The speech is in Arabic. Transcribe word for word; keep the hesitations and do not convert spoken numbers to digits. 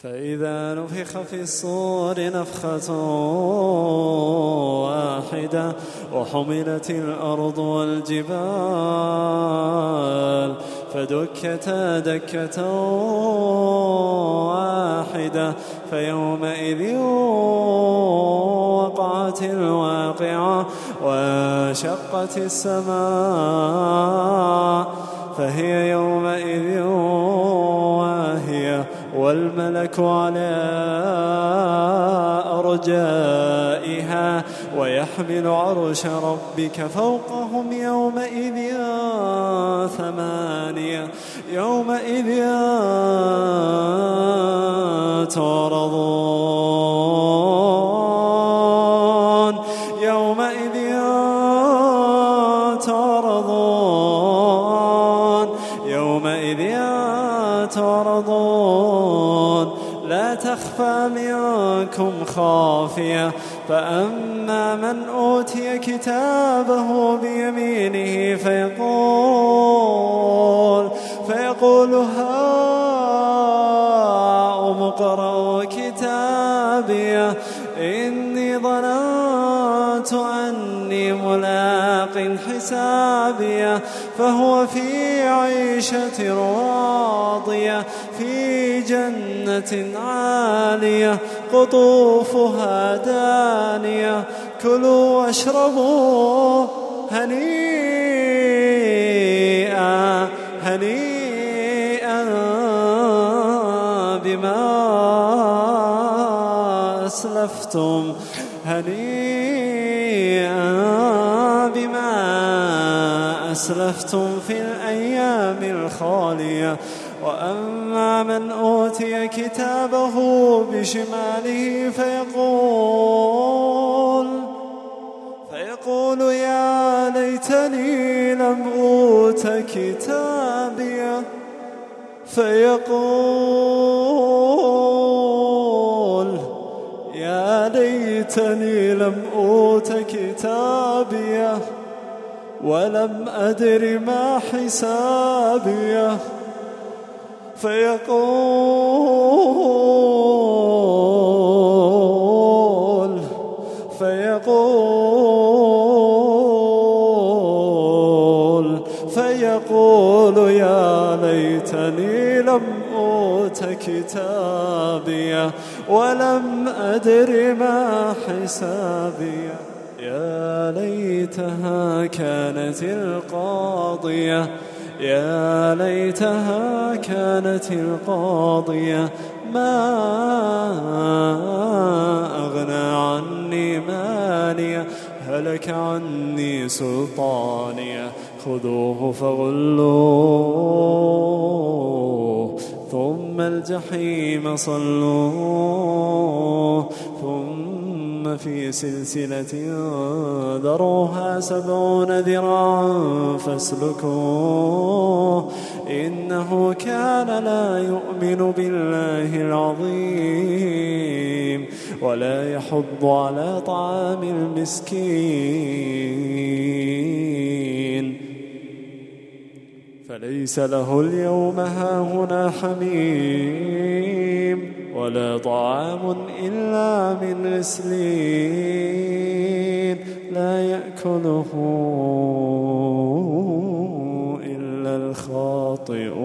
فإذا نفخ في الصور نفخة واحدة وحملت الأرض والجبال فدكتا دكة واحدة فيومئذ وقعت الواقعة وانشقت السماء فهي يومئذ واهية والملك على أرجائها ويحمل عرش ربك فوقهم يومئذ ثمانية يومئذ تعرضون يومئذ تعرضون يومئذ تعرضون لا تخفى منكم خافية فأما من أوتي كتابه بيمينه فيقول فيقول هاؤم اقرءوا كتابيه إني ظننت أني ملاق حسابيه فهو في عيشة راضية في جنة عالية قطوفها دانية كلوا واشربوا هنيئا هنيئا بما أسلفتم هنيئا بما أسلفتم في الأيام الخالية وأما من أوتي كتابه بشماله فيقول فيقول يا ليتني لم أوت كتابيه فيقول يا ليتني لم أوت كتابيه ولم أدر ما حسابيه فيقول فيقول فيقول يا ليتني لم أوت كتابيه ولم أدر ما حسابيه يا ليتها كانت القاضية يا ليتها كانت القاضية ما أغنى عني مالية هلك عني سلطانية خذوه فغلوه ثم الجحيم صلوه ثم في سلسلة ذروها سبعون ذراعا فاسلكوه إنه كان لا يؤمن بالله العظيم ولا يحض على طعام المسكين فليس له اليوم هاهنا حميم ولا طعام إلا من غسلين لا يأكله إلا الخاطئون